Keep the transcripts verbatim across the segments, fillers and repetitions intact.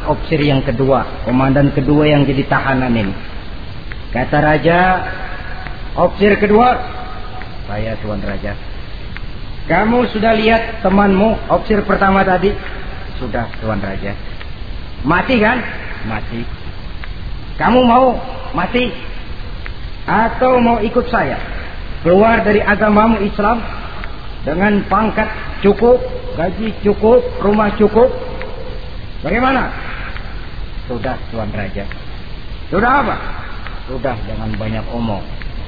opsir yang kedua, komandan kedua yang jadi tahanan ini. Kata raja, opsir kedua, saya Tuan Raja. Kamu sudah lihat temanmu, opsir pertama tadi? Sudah Tuan Raja. Mati kan? Mati. Kamu mau mati? Atau mau ikut saya? Keluar dari agamamu Islam dengan pangkat cukup, gaji cukup, rumah cukup. Bagaimana? Sudah Tuan Raja. Sudah apa? Sudah, jangan banyak omong.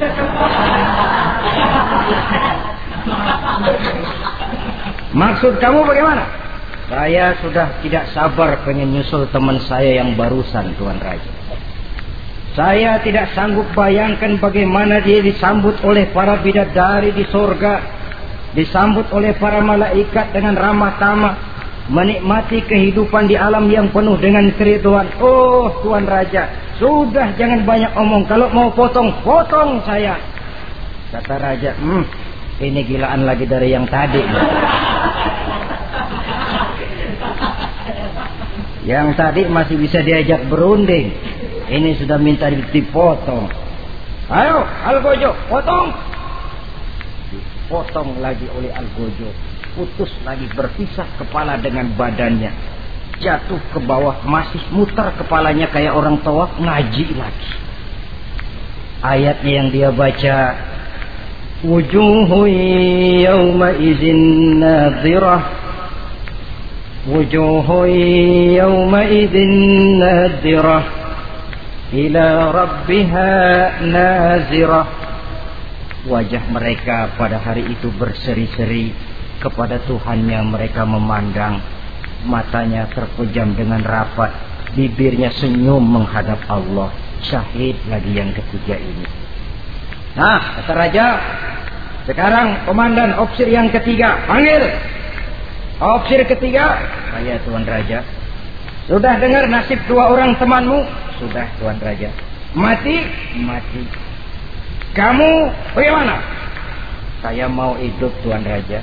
Maksud kamu bagaimana? Saya sudah tidak sabar pengen nyusul teman saya yang barusan Tuan Raja. Saya tidak sanggup bayangkan bagaimana dia disambut oleh para bidadari di sorga, disambut oleh para malaikat dengan ramah tamah, menikmati kehidupan di alam yang penuh dengan keriduan. Oh Tuan Raja, sudah jangan banyak omong. Kalau mau potong, potong saya. Kata Raja, hmm, ini gilaan lagi dari yang tadi. Yang tadi masih bisa diajak berunding, ini sudah minta dipotong. Ayo Algojo, potong. Dipotong lagi oleh Algojo. Putus lagi, berpisah kepala dengan badannya. Jatuh ke bawah, masih muter kepalanya kayak orang tawaf, ngaji lagi. Ayatnya yang dia baca, wujuhu yawma izin nadhirah, wujuhu yawma izin nadhirah, ila rabbiha nazirah. Wajah mereka pada hari itu berseri-seri, kepada Tuhannya mereka memandang, matanya terpejam dengan rapat, bibirnya senyum menghadap Allah. Syahid lagi yang ketiga ini. Nah, kata Raja, sekarang komandan opsir yang ketiga, panggil. Opsir ketiga, saya Tuan Raja. Sudah dengar nasib dua orang temanmu? Sudah Tuan Raja. Mati? Mati. Kamu bagaimana? Saya mau hidup Tuan Raja.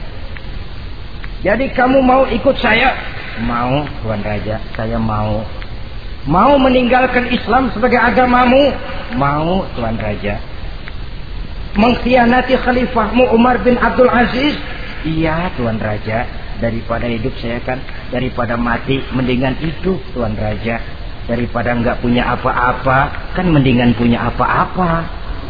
Jadi kamu mau ikut saya? Mau Tuan Raja, saya mau. Mau meninggalkan Islam sebagai agamamu? Mau Tuan Raja. Mengkhianati khalifahmu Umar bin Abdul Aziz? Iya Tuan Raja. Daripada hidup saya kan, daripada mati mendingan hidup Tuan Raja. Daripada nggak punya apa-apa kan mendingan punya apa-apa.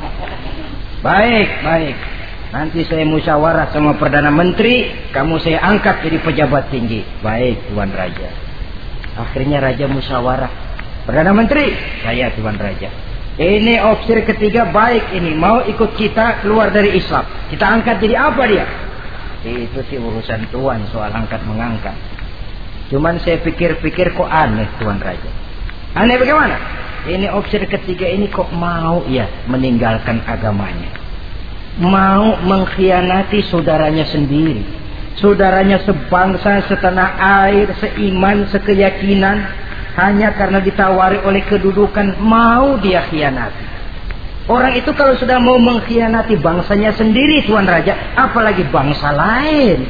Baik, baik. Nanti saya musyawarah sama Perdana Menteri, kamu saya angkat jadi pejabat tinggi. Baik Tuan Raja. Akhirnya Raja musyawarah. Perdana Menteri, saya Tuan Raja. Ini opsir ketiga baik ini, mau ikut kita keluar dari Islam. Kita angkat jadi apa dia? Itu sih urusan Tuan soal angkat mengangkat. Cuman saya pikir-pikir kok aneh Tuan Raja. Aneh bagaimana? Ini opsir ketiga ini kok mau ya meninggalkan agamanya. Mau mengkhianati saudaranya sendiri. Saudaranya sebangsa, setanah air, seiman, sekeyakinan. Hanya karena ditawari oleh kedudukan, mau dia khianati. Orang itu kalau sudah mau mengkhianati bangsanya sendiri Tuan Raja, apalagi bangsa lain.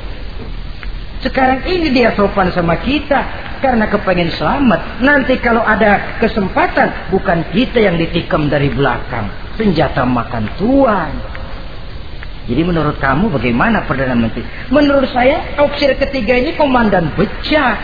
Sekarang ini dia sopan sama kita karena kepengen selamat. Nanti kalau ada kesempatan, bukan kita yang ditikam dari belakang. Senjata makan Tuan. Jadi menurut kamu bagaimana Perdana Menteri? Menurut saya opsir ketiga ini komandan bejat.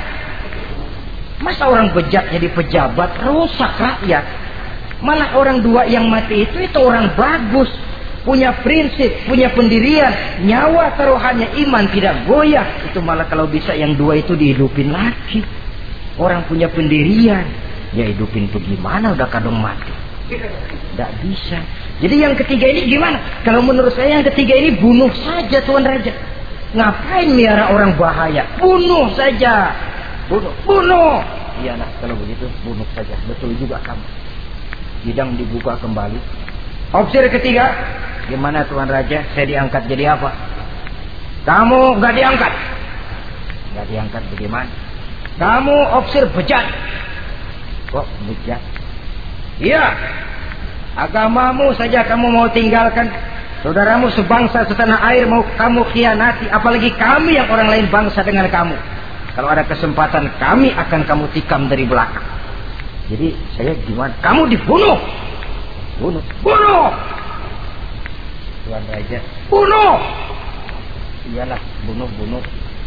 Masa orang bejat jadi pejabat, rusak rakyat. Malah orang dua yang mati itu itu orang bagus, punya prinsip, punya pendirian, nyawa taruhannya iman tidak goyah. Itu malah kalau bisa yang dua itu dihidupin lagi. Orang punya pendirian, ya hidupin tuh gimana udah kadung mati. Tidak bisa. Jadi yang ketiga ini gimana? Kalau menurut saya yang ketiga ini bunuh saja Tuan Raja. Ngapain miara orang bahaya? Bunuh saja. Bunuh, bunuh. Iyalah kalau begitu bunuh saja. Betul juga kamu. Sidang dibuka kembali. Opsir ketiga, gimana Tuan Raja? Saya diangkat jadi apa? Kamu nggak diangkat. Nggak diangkat bagaimana? Kamu opsir bejat. Kok bejat? Iya. Agamamu saja kamu mau tinggalkan. Saudaramu sebangsa setanah air mau kamu khianati. Apalagi kami yang orang lain bangsa dengan kamu. Kalau ada kesempatan kami akan kamu tikam dari belakang. Jadi saya gimana? Kamu dibunuh. Bunuh. Bunuh. Tuan Raja. Bunuh. Iyalah, bunuh-bunuh.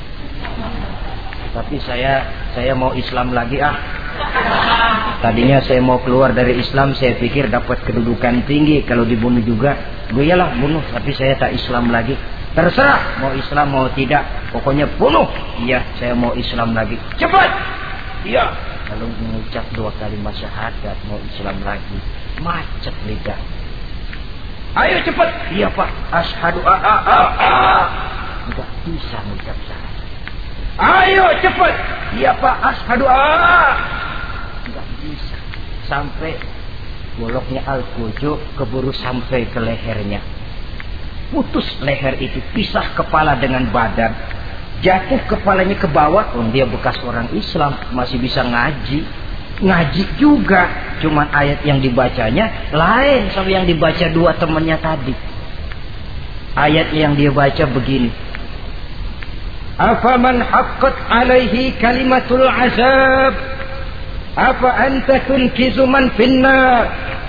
Tapi saya saya mau Islam lagi ah. Tadinya saya mau keluar dari Islam, saya pikir dapat kedudukan tinggi kalau dibunuh juga. Gue iyalah bunuh, tapi saya tak Islam lagi. Terserah mau Islam mau tidak, pokoknya bunuh. Iya, saya mau Islam lagi. Cepat. Iya. Kalau mengucap dua kalimat syahadat mau Islam lagi, macet lidah. Ayo cepat. Iya Pak. Asyhadu a a a a. Enggak bisa mengucap syahadat. Ayo cepat. Iya Pak. Asyhadu a a a. Enggak bisa. Sampai goloknya al-kujuk keburu sampai ke lehernya. Putus leher itu, pisah kepala dengan badan. Jatuh kepalanya ke bawah. Oh, dia bekas orang Islam, masih bisa ngaji. Ngaji juga, cuman ayat yang dibacanya lain sama yang dibaca dua temannya tadi. Ayat yang dia baca begini. Afaman haqqat alaihi kalimatul azab, apa anta tunkizu man finnar.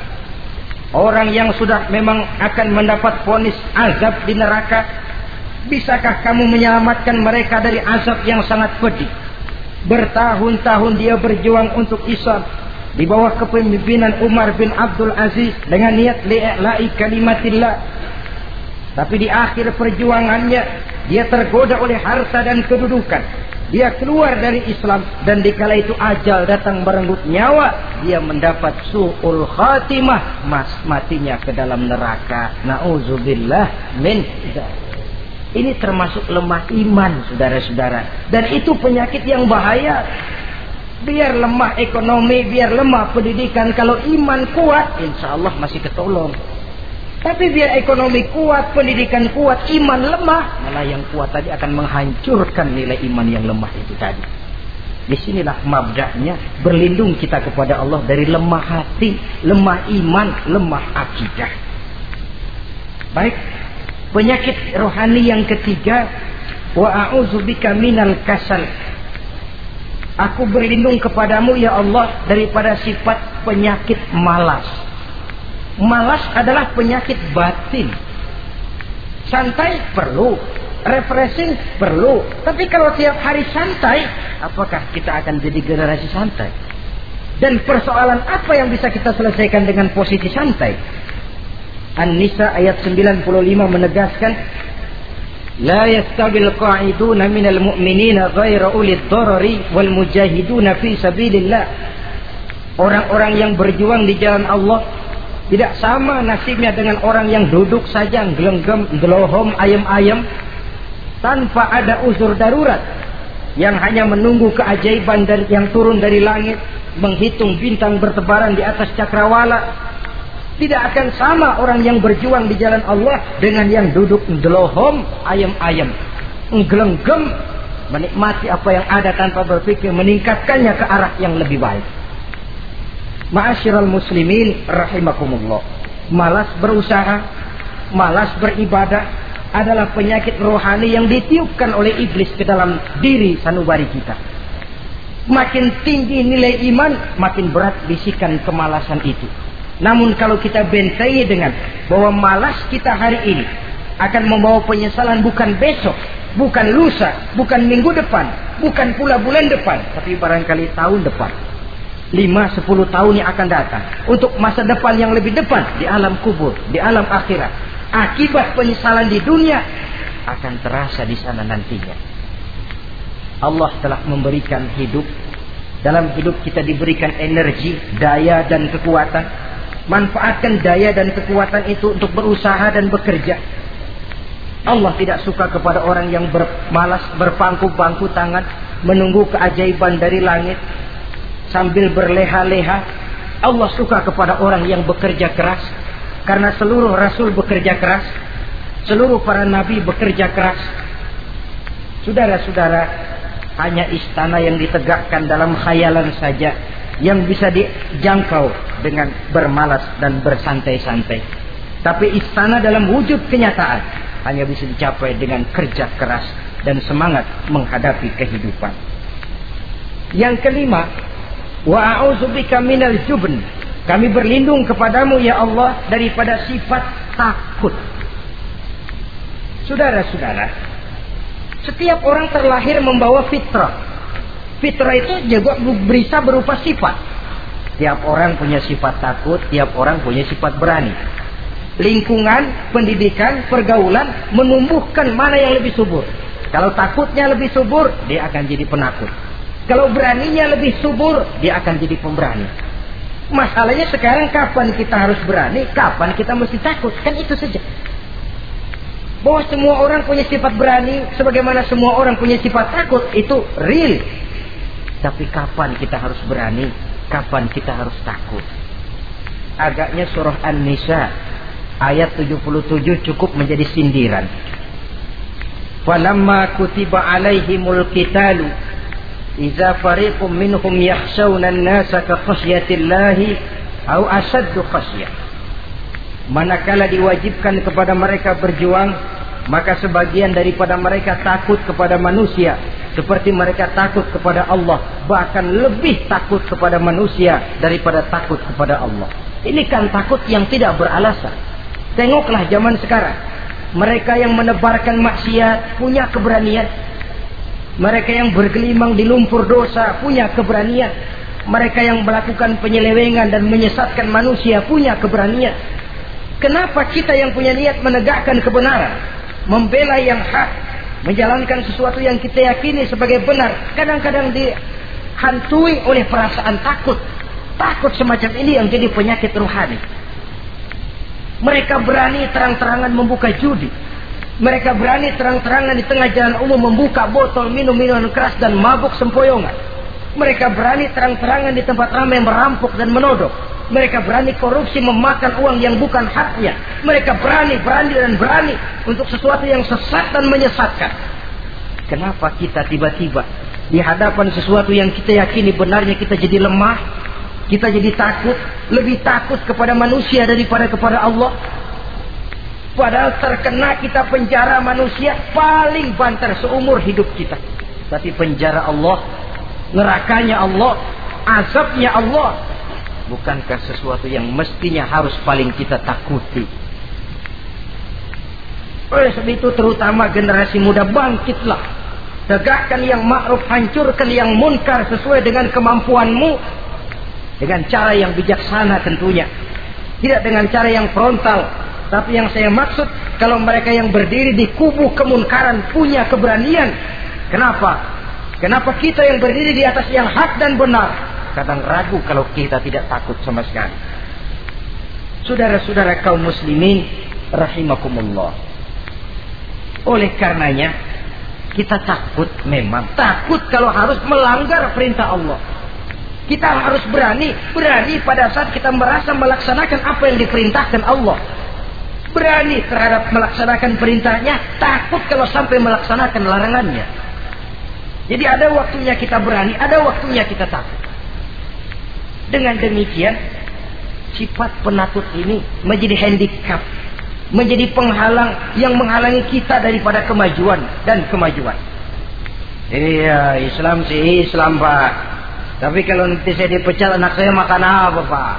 Orang yang sudah memang akan mendapat vonis azab di neraka, bisakah kamu menyelamatkan mereka dari azab yang sangat pedih? Bertahun-tahun dia berjuang untuk Islam di bawah kepemimpinan Umar bin Abdul Aziz dengan niat li'la'i kalimatillah. Tapi di akhir perjuangannya dia tergoda oleh harta dan kedudukan. Dia keluar dari Islam dan dikala itu ajal datang merenggut nyawa, dia mendapat su'ul khatimah, mas matinya ke dalam neraka. Nauzubillah min dzalik. Ini termasuk lemah iman, saudara-saudara. Dan itu penyakit yang bahaya. Biar lemah ekonomi, biar lemah pendidikan, kalau iman kuat, insya Allah masih ketolong. Tapi biar ekonomi kuat, pendidikan kuat, iman lemah, malah yang kuat tadi akan menghancurkan nilai iman yang lemah itu tadi. Disinilah mabda'nya, berlindung kita kepada Allah dari lemah hati, lemah iman, lemah akidah. Baik. Penyakit rohani yang ketiga, wa a'udzubika minal kasal. Aku berlindung kepadamu ya Allah daripada sifat penyakit malas. Malas adalah penyakit batin. Santai perlu, refreshing perlu. Tapi kalau tiap hari santai, apakah kita akan jadi generasi santai? Dan persoalan apa yang bisa kita selesaikan dengan posisi santai? An-Nisa ayat sembilan puluh lima menegaskan, la yastabil qa'iduna minal mu'minina ghairu ulil darari wal mujahiduna fi sabilillah. Orang-orang yang berjuang di jalan Allah tidak sama nasibnya dengan orang yang duduk saja gelenggam, gelohom, ayam-ayam tanpa ada uzur darurat, yang hanya menunggu keajaiban dari yang turun dari langit, menghitung bintang bertebaran di atas cakrawala. Tidak akan sama orang yang berjuang di jalan Allah dengan yang duduk gelohom, ayam-ayam, gelenggam, menikmati apa yang ada tanpa berpikir meningkatkannya ke arah yang lebih baik. Ma'asyiral muslimin rahimakumullah. Malas berusaha, malas beribadah adalah penyakit rohani yang ditiupkan oleh iblis ke dalam diri sanubari kita. Makin tinggi nilai iman, makin berat bisikan kemalasan itu. Namun kalau kita bentengi dengan bahwa malas kita hari ini akan membawa penyesalan bukan besok, bukan lusa, bukan minggu depan, bukan pula bulan depan, tapi barangkali tahun depan, lima sepuluh tahun yang akan datang, untuk masa depan yang lebih depan di alam kubur, di alam akhirat. Akibat penyesalan di dunia akan terasa di sana nantinya. Allah telah memberikan hidup. Dalam hidup kita diberikan energi, daya dan kekuatan. Manfaatkan daya dan kekuatan itu untuk berusaha dan bekerja. Allah tidak suka kepada orang yang bermalas, berpangku-pangku tangan, menunggu keajaiban dari langit sambil berleha-leha. Allah suka kepada orang yang bekerja keras, karena seluruh rasul bekerja keras, seluruh para nabi bekerja keras. Saudara-saudara, hanya istana yang ditegakkan dalam khayalan saja yang bisa dijangkau dengan bermalas dan bersantai-santai. Tapi istana dalam wujud kenyataan hanya bisa dicapai dengan kerja keras dan semangat menghadapi kehidupan. Yang kelima, wa a'udzubika minal jubn. Kami berlindung kepadamu ya Allah daripada sifat takut. Saudara-saudara, setiap orang terlahir membawa fitrah. Fitrah itu juga bisa berupa sifat. Tiap orang punya sifat takut, tiap orang punya sifat berani. Lingkungan, pendidikan, pergaulan menumbuhkan mana yang lebih subur. Kalau takutnya lebih subur, dia akan jadi penakut. Kalau beraninya lebih subur, dia akan jadi pemberani. Masalahnya sekarang kapan kita harus berani, kapan kita mesti takut. Kan itu saja. Bahwa semua orang punya sifat berani, sebagaimana semua orang punya sifat takut, itu real. Tapi kapan kita harus berani, kapan kita harus takut. Agaknya surah An-Nisa ayat tujuh puluh tujuh cukup menjadi sindiran. Falamma kutiba alaihimul qitalu idza fariqum minhum yakhshawna an-nasa ka khasyatillahi aw ashaddu khasyah. Manakala diwajibkan kepada mereka berjuang, maka sebagian daripada mereka takut kepada manusia seperti mereka takut kepada Allah, bahkan lebih takut kepada manusia daripada takut kepada Allah. Ini kan takut yang tidak beralasan. Tengoklah zaman sekarang, mereka yang menebarkan maksiat punya keberanian. Mereka yang bergelimang di lumpur dosa punya keberanian. Mereka yang melakukan penyelewengan dan menyesatkan manusia punya keberanian. Kenapa kita yang punya niat menegakkan kebenaran, membela yang hak, menjalankan sesuatu yang kita yakini sebagai benar, kadang-kadang dihantui oleh perasaan takut? Takut semacam ini yang jadi penyakit rohani. Mereka berani terang-terangan membuka judi. Mereka berani terang-terangan di tengah jalan umum membuka botol minum minuman keras dan mabuk sempoyongan. Mereka berani terang-terangan di tempat ramai merampok dan menodok. Mereka berani korupsi, memakan uang yang bukan haknya. Mereka berani, berani dan berani untuk sesuatu yang sesat dan menyesatkan. Kenapa kita tiba-tiba di hadapan sesuatu yang kita yakini benarnya kita jadi lemah, kita jadi takut, lebih takut kepada manusia daripada kepada Allah? Padahal terkena kita penjara manusia paling banter seumur hidup kita. Tapi penjara Allah, nerakanya Allah, azabnya Allah, bukankah sesuatu yang mestinya harus paling kita takuti? Oleh sebab itu terutama generasi muda, bangkitlah. Tegakkan yang ma'ruf, hancurkan yang munkar sesuai dengan kemampuanmu. Dengan cara yang bijaksana tentunya. Tidak dengan cara yang frontal. Tapi yang saya maksud, kalau mereka yang berdiri di kubu kemunkaran punya keberanian. Kenapa? Kenapa kita yang berdiri di atas yang hak dan benar kadang ragu kalau kita tidak takut sama sekali? Saudara-saudara kaum muslimin rahimakumullah. Oleh karenanya kita takut, memang takut kalau harus melanggar perintah Allah. Kita harus berani, berani pada saat kita merasa melaksanakan apa yang diperintahkan Allah. Berani terhadap melaksanakan perintahnya, takut kalau sampai melaksanakan larangannya. Jadi ada waktunya kita berani, ada waktunya kita takut. Dengan demikian, sifat penakut ini menjadi handicap, menjadi penghalang yang menghalangi kita daripada kemajuan dan kemajuan. Iya, Islam sih Islam, Pak. Tapi kalau nanti saya dipecat, anak saya makan apa, Pak?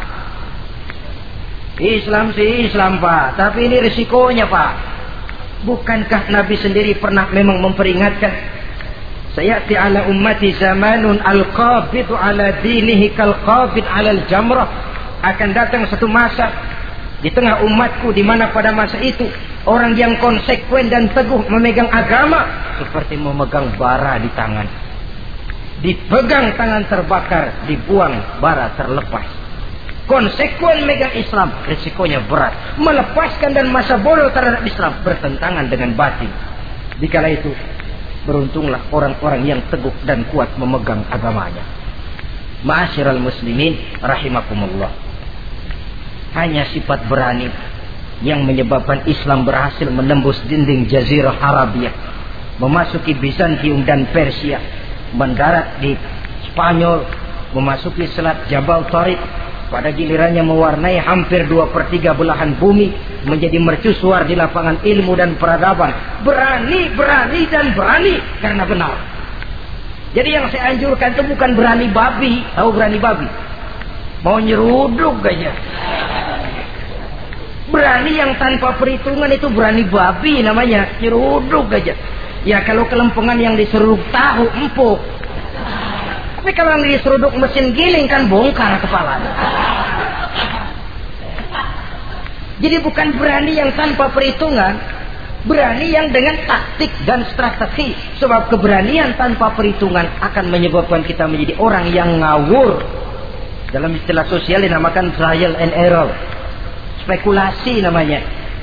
Islam sih Islam, Pak. Tapi ini risikonya, Pak. Bukankah Nabi sendiri pernah memang memperingatkan, sayati ala ummati zamanun al-qabidu ala dinihi kal-qabid ala al-jamrah. Akan datang satu masa di tengah umatku di mana pada masa itu orang yang konsekuen dan teguh memegang agama seperti memegang bara di tangan. Dipegang tangan terbakar, dibuang bara terlepas. Konsekuen megang Islam, risikonya berat. Melepaskan dan masa bodoh terhadap Islam bertentangan dengan batin. Dikala itu, beruntunglah orang-orang yang teguh dan kuat memegang agamanya. Ma'asyiral muslimin rahimakumullah. Hanya sifat berani yang menyebabkan Islam berhasil menembus dinding Jazirah Arabia, memasuki Bizantium dan Persia, mendarat di Spanyol, memasuki Selat Jabal Tariq, pada gilirannya mewarnai hampir dua per tiga belahan bumi, menjadi mercusuar di lapangan ilmu dan peradaban. Berani, berani dan berani karena benar. Jadi yang saya anjurkan itu bukan berani babi. Tahu berani babi? Mau nyeruduk aja. Berani yang tanpa perhitungan itu berani babi namanya. Nyeruduk aja. Ya kalau kelempengan yang diseruduk tahu empuk. Tapi kalau yang diseruduk mesin giling kan bongkar kepala. Jadi bukan berani yang tanpa perhitungan, berani yang dengan taktik dan strategi. Sebab keberanian tanpa perhitungan akan menyebabkan kita menjadi orang yang ngawur. Dalam istilah sosial dinamakan trial and error, spekulasi namanya.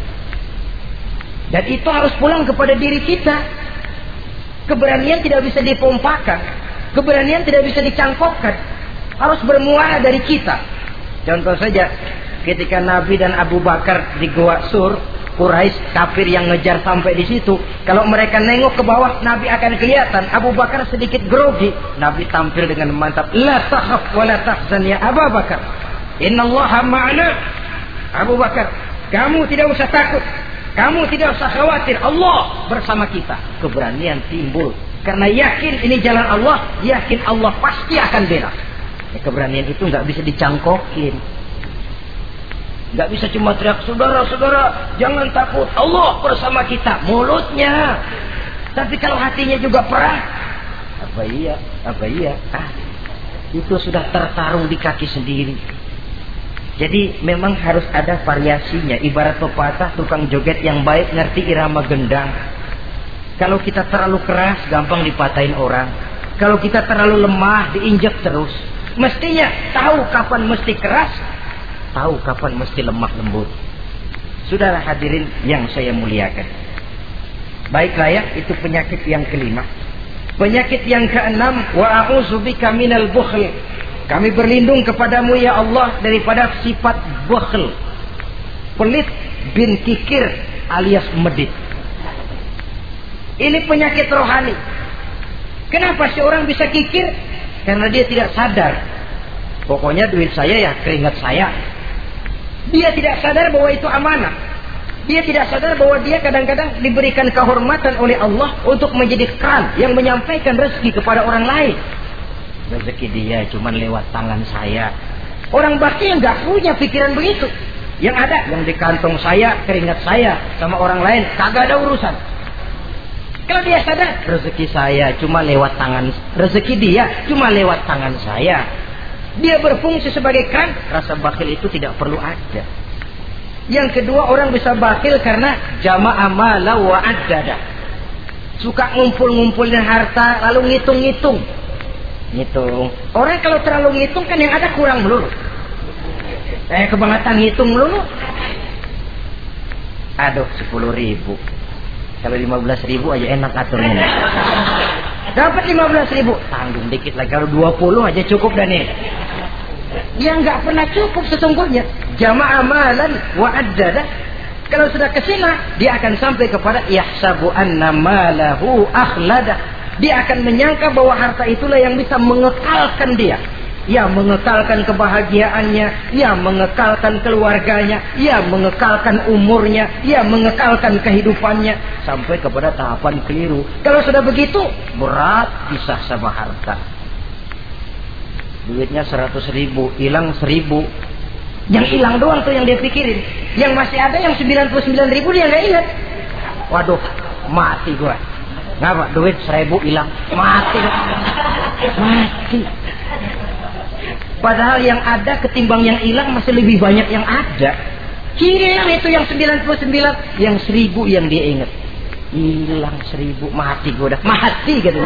Dan itu harus pulang kepada diri kita. Keberanian tidak bisa dipompakan. Keberanian tidak bisa dicangkokkan. Harus bermuara dari kita. Contoh saja, ketika Nabi dan Abu Bakar di Gua Sur, Quraisy kafir yang ngejar sampai di situ. Kalau mereka nengok ke bawah, Nabi akan kelihatan. Abu Bakar sedikit grogi. Nabi tampil dengan mantap. La takhaf wa la tahzan ya Abu Bakar. Innallaha ma'ana. Abu Bakar, kamu tidak usah takut. Kamu tidak usah khawatir. Allah bersama kita. Keberanian timbul. Karena yakin ini jalan Allah, yakin Allah pasti akan bela. Ya, keberanian itu nggak bisa dicangkokin, nggak bisa cuma teriak, saudara-saudara jangan takut, Allah bersama kita, mulutnya. Tapi kalau hatinya juga perang, apa iya, apa iya, ah, itu sudah tertarung di kaki sendiri. Jadi memang harus ada variasinya. Ibarat pepatah, tukang joget yang baik ngerti irama gendang. Kalau kita terlalu keras, gampang dipatahin orang. Kalau kita terlalu lemah, diinjak terus. Mestinya tahu kapan mesti keras, tahu kapan mesti lemah lembut. Saudara hadirin yang saya muliakan. Baiklah ya, itu penyakit yang kelima. Penyakit yang keenam, wa a'udzubika minal bukhl. Kami berlindung kepadamu ya Allah daripada sifat bukhl. Pelit bin kikir alias medit. Ini penyakit rohani. Kenapa seorang bisa kikir? Karena dia tidak sadar. Pokoknya duit saya ya keringat saya. Dia tidak sadar bahwa itu amanah. Dia tidak sadar bahwa dia kadang-kadang diberikan kehormatan oleh Allah untuk menjadi keran yang menyampaikan rezeki kepada orang lain. Rezeki dia cuma lewat tangan saya. Orang bakti yang nggak punya pikiran begitu. Yang ada yang di kantong saya, keringat saya, sama orang lain kagak ada urusan. Kalau dia sadar, rezeki saya cuma lewat tangan, rezeki dia cuma lewat tangan saya. Dia berfungsi sebagai keran, rasa bakhil itu tidak perlu ada. Yang kedua, orang bisa bakhil karena jama'a mala wa addada. Suka ngumpul-ngumpulin harta lalu ngitung-ngitung. Ngitung. Orang kalau terlalu ngitung kan yang ada kurang melulu. Eh kebangetan ngitung melulu. Aduh, sepuluh ribu. Kalau lima belas ribu aja enak aturnya. Dapat lima belas ribu, tanggung dikit lagi. Kalau dua puluh aja cukup dan nih. Yang nggak pernah cukup sesungguhnya. Jama'a malan wa addada. Kalau sudah kesina, dia akan sampai kepada yahsabu anna malahu akhlada. Dia akan menyangka bahwa harta itulah yang bisa mengekalkan dia. Ya mengekalkan kebahagiaannya, ya mengekalkan keluarganya, ya mengekalkan umurnya, ya mengekalkan kehidupannya sampai kepada tahapan keliru. Kalau sudah begitu, berat pisah sama harta. Duitnya seratus ribu, hilang seribu. Yang hilang doang tuh yang dia pikirin. Yang masih ada yang sembilan puluh sembilan ribu dia nggak ingat. Waduh, mati gua. Ngapa? Duit seribu hilang, mati. Mati. Padahal yang ada ketimbang yang hilang masih lebih banyak yang ada. Hilang itu yang sembilan puluh sembilan, yang seribu yang dia ingat. Hilang seribu, mati gue udah. Mati gitu.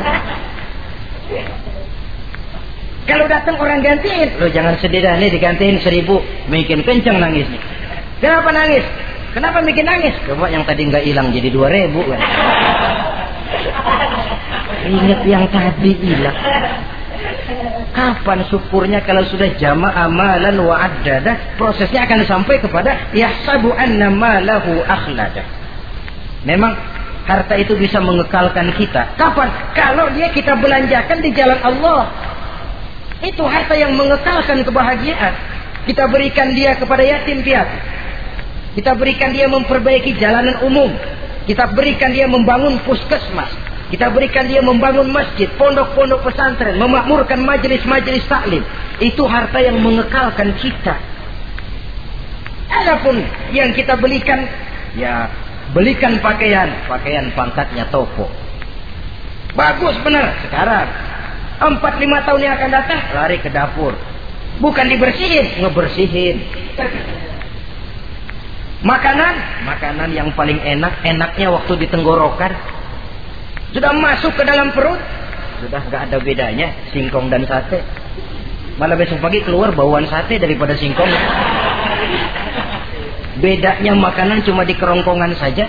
Kalau datang orang gantiin, lo jangan sedih dah nih digantiin seribu. Bikin kenceng nangisnya. Kenapa nangis? Kenapa bikin nangis? Coba yang tadi nggak hilang jadi dua ribu kan. Ingat yang tadi hilang. Kapan syukurnya kalau sudah jama'a malan wa addada, prosesnya akan sampai kepada yahsabu anna malahu akhlada. Memang harta itu bisa mengekalkan kita. Kapan? Kalau dia kita belanjakan di jalan Allah. Itu harta yang mengekalkan kebahagiaan. Kita berikan dia kepada yatim piatu. Kita berikan dia memperbaiki jalanan umum. Kita berikan dia membangun puskesmas. Kita berikan dia membangun masjid, pondok-pondok pesantren, memakmurkan majelis-majelis taklim. Itu harta yang mengekalkan kita. Adapun yang kita belikan, ya belikan pakaian, pakaian pangkatnya toko. Bagus benar. Sekarang empat lima tahun yang akan datang, lari ke dapur. Bukan dibersihin, ngebersihin. Makanan, makanan yang paling enak, enaknya waktu di tenggorokan. Sudah masuk ke dalam perut, sudah gak ada bedanya singkong dan sate. Malah besok pagi keluar bauan sate daripada singkong. Bedanya makanan cuma di kerongkongan saja.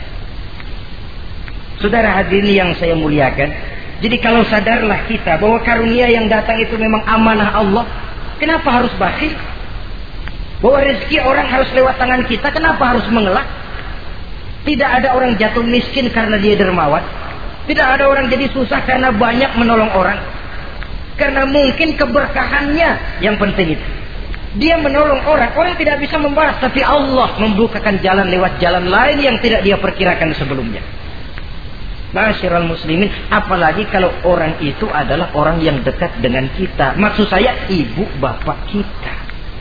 Saudara hadirin yang saya muliakan, jadi kalau sadarlah kita bahwa karunia yang datang itu memang amanah Allah, kenapa harus bakhil? Bahwa rezeki orang harus lewat tangan kita, kenapa harus mengelak? Tidak ada orang jatuh miskin karena dia dermawan. Tidak ada orang jadi susah karena banyak menolong orang. Karena mungkin keberkahannya yang penting itu. Dia menolong orang, orang tidak bisa membalas, tapi Allah membukakan jalan lewat jalan lain yang tidak dia perkirakan sebelumnya. Masyiral muslimin, apalagi kalau orang itu adalah orang yang dekat dengan kita. Maksud saya ibu bapak kita.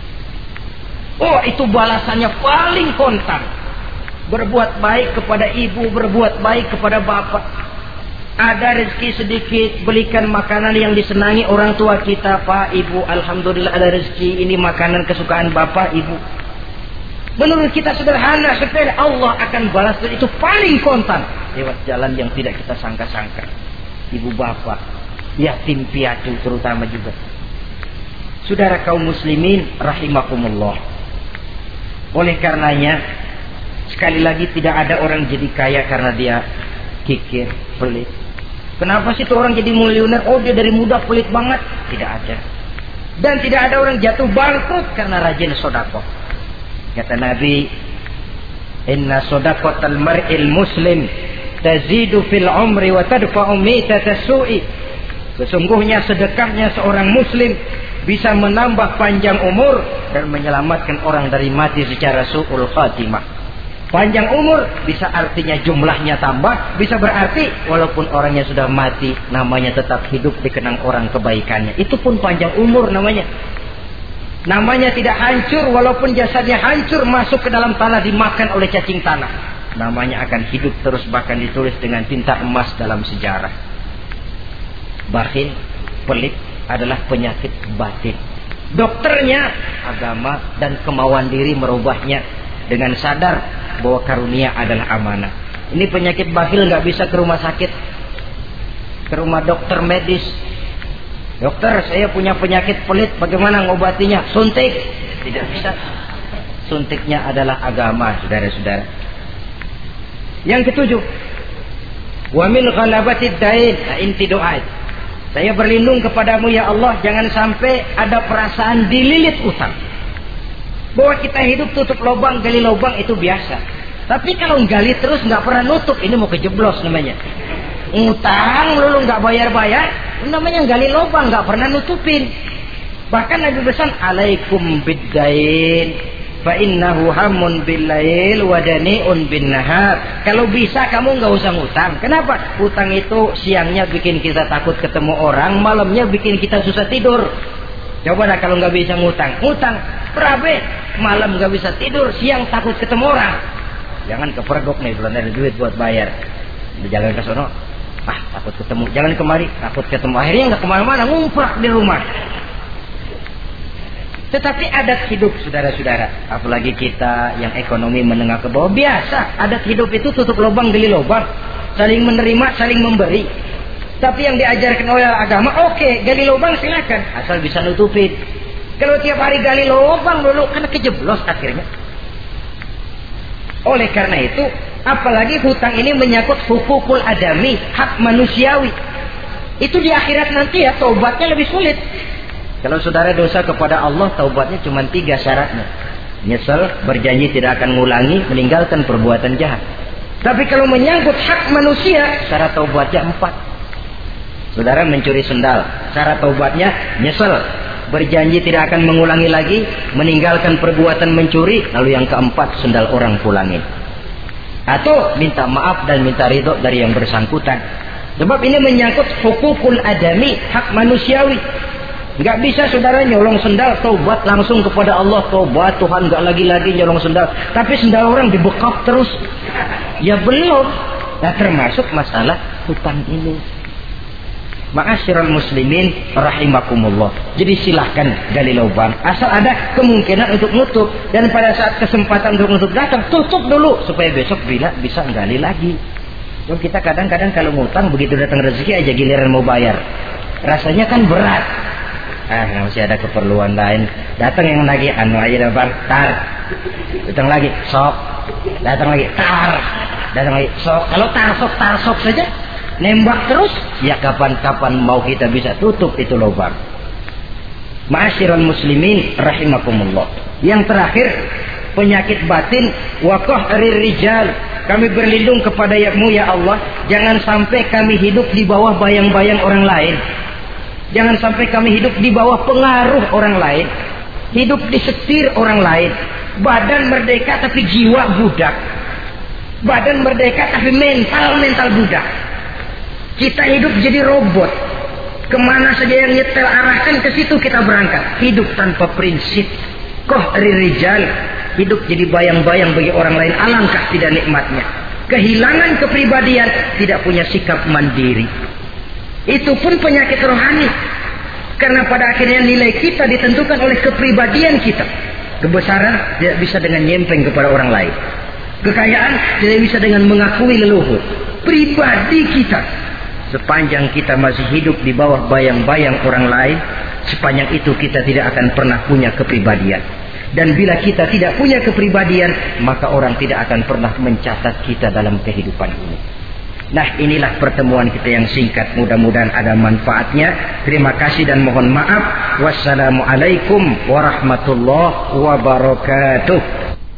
Oh, itu balasannya paling kontan. Berbuat baik kepada ibu, berbuat baik kepada bapak. Ada rezeki sedikit, belikan makanan yang disenangi orang tua kita. Pak, ibu, alhamdulillah ada rezeki. Ini makanan kesukaan bapak, ibu. Menurut kita sederhana, sepele, Allah akan balas itu paling kontan lewat jalan yang tidak kita sangka-sangka. Ibu bapak, yatim piatu terutama juga. Saudara kaum muslimin rahimakumullah. Oleh karenanya, sekali lagi tidak ada orang jadi kaya karena dia kikir, pelit. Kenapa sih tuh orang jadi miliuner? Oh, dia dari muda pelit banget. Tidak ada. Dan tidak ada orang jatuh bangkrut karena rajin sedekah. Kata Nabi, inna sadaqatal mar'il muslim tazidu fil umri wa tadfa'u mitata su'i. Sesungguhnya sedekahnya seorang muslim bisa menambah panjang umur dan menyelamatkan orang dari mati secara su'ul khatimah. Panjang umur bisa artinya jumlahnya tambah, bisa berarti walaupun orangnya sudah mati, namanya tetap hidup dikenang orang kebaikannya. Itu pun panjang umur namanya. Namanya tidak hancur, walaupun jasadnya hancur masuk ke dalam tanah dimakan oleh cacing tanah. Namanya akan hidup terus, bahkan ditulis dengan tinta emas dalam sejarah. Bakhil, pelit adalah penyakit batin. Dokternya agama dan kemauan diri merubahnya dengan sadar bahwa karunia adalah amanah. Ini penyakit bakhil nggak bisa ke rumah sakit, ke rumah dokter medis. Dokter, saya punya penyakit pelit, bagaimana ngobatinya? Suntik. Tidak bisa. Suntiknya adalah agama, saudara-saudara. Yang ketujuh, wa min ghalabatid dain, nah, inti doa. Saya berlindung kepadamu ya Allah, jangan sampai ada perasaan dililit utang. Bahwa kita hidup tutup lubang, gali lubang itu biasa. Tapi kalau gali terus nggak pernah nutup, ini mau kejeblos namanya. Ngutang lalu nggak bayar-bayar, namanya gali lubang, nggak pernah nutupin. Bahkan Nabi pesan, alaikum biddain, fa innahu hamun billail wa dani'un bin nahar. Kalau bisa kamu nggak usah ngutang. Kenapa? Utang itu siangnya bikin kita takut ketemu orang, malamnya bikin kita susah tidur. Coba dah kalau nggak bisa ngutang, ngutang berabe, malam nggak bisa tidur, siang takut ketemu orang. Jangan kepergok nih, belum ada duit buat bayar. Jalan ke sono, ah takut ketemu. Jangan kemari, takut ketemu. Akhirnya nggak kemana-mana, ngumprak di rumah. Tetapi adat hidup, saudara-saudara, apalagi kita yang ekonomi menengah ke bawah, biasa adat hidup itu tutup lubang gali lubang, saling menerima, saling memberi. Tapi yang diajarkan oleh agama, oke, okay, gali lubang silakan, asal bisa nutupin. Kalau tiap hari gali lubang dulu, kan kejeblos akhirnya. Oleh karena itu, apalagi hutang ini menyangkut hukukul adami, hak manusiawi. Itu di akhirat nanti ya, taubatnya lebih sulit. Kalau saudara dosa kepada Allah, taubatnya cuma tiga syaratnya. Nyesel, berjanji tidak akan mengulangi, meninggalkan perbuatan jahat. Tapi kalau menyangkut hak manusia, syarat taubatnya empat. Saudara mencuri sendal, syarat taubatnya nyesel, berjanji tidak akan mengulangi lagi, meninggalkan perbuatan mencuri, lalu yang keempat sendal orang pulangin. Atau minta maaf dan minta ridho dari yang bersangkutan. Sebab ini menyangkut hukukul adami, hak manusiawi. Nggak bisa saudara nyolong sendal, taubat langsung kepada Allah, taubat Tuhan, nggak lagi-lagi nyolong sendal. Tapi sendal orang dibekap terus. Ya belum. Nah, termasuk masalah hutang ini. Ma'asyiral muslimin rahimakumullah. Jadi silahkan gali lubang, asal ada kemungkinan untuk nutup. Dan pada saat kesempatan untuk nutup datang, tutup dulu supaya besok bila bisa gali lagi. Jadi kita kadang-kadang kalau ngutang begitu datang rezeki aja giliran mau bayar, rasanya kan berat. Ah, masih ada keperluan lain. Datang yang lagi anu aja bang, tar. Datang lagi sok. Datang lagi tar. Datang lagi sok. Kalau tar sok tar sok saja nembak terus, ya kapan-kapan mau kita bisa tutup itu lubang. Ma'asyiral muslimin rahimakumullah. Yang terakhir, penyakit batin, waqah rijal. Kami berlindung kepada-Mu ya Allah, jangan sampai kami hidup di bawah bayang-bayang orang lain. Jangan sampai kami hidup di bawah pengaruh orang lain, hidup disetir orang lain. Badan merdeka tapi jiwa budak. Badan merdeka tapi mental mental budak. Kita hidup jadi robot. Kemana saja yang nyetel arahkan ke situ kita berangkat. Hidup tanpa prinsip. Qahri rijal. Hidup jadi bayang-bayang bagi orang lain. Alangkah tidak nikmatnya. Kehilangan kepribadian, tidak punya sikap mandiri. Itu pun penyakit rohani. Karena pada akhirnya nilai kita ditentukan oleh kepribadian kita. Kebesaran tidak bisa dengan nyempeng kepada orang lain. Kekayaan tidak bisa dengan mengakui leluhur. Pribadi kita, sepanjang kita masih hidup di bawah bayang-bayang orang lain, sepanjang itu kita tidak akan pernah punya kepribadian. Dan bila kita tidak punya kepribadian, maka orang tidak akan pernah mencatat kita dalam kehidupan ini. Nah, inilah pertemuan kita yang singkat. Mudah-mudahan ada manfaatnya. Terima kasih dan mohon maaf. Wassalamualaikum warahmatullahi wabarakatuh.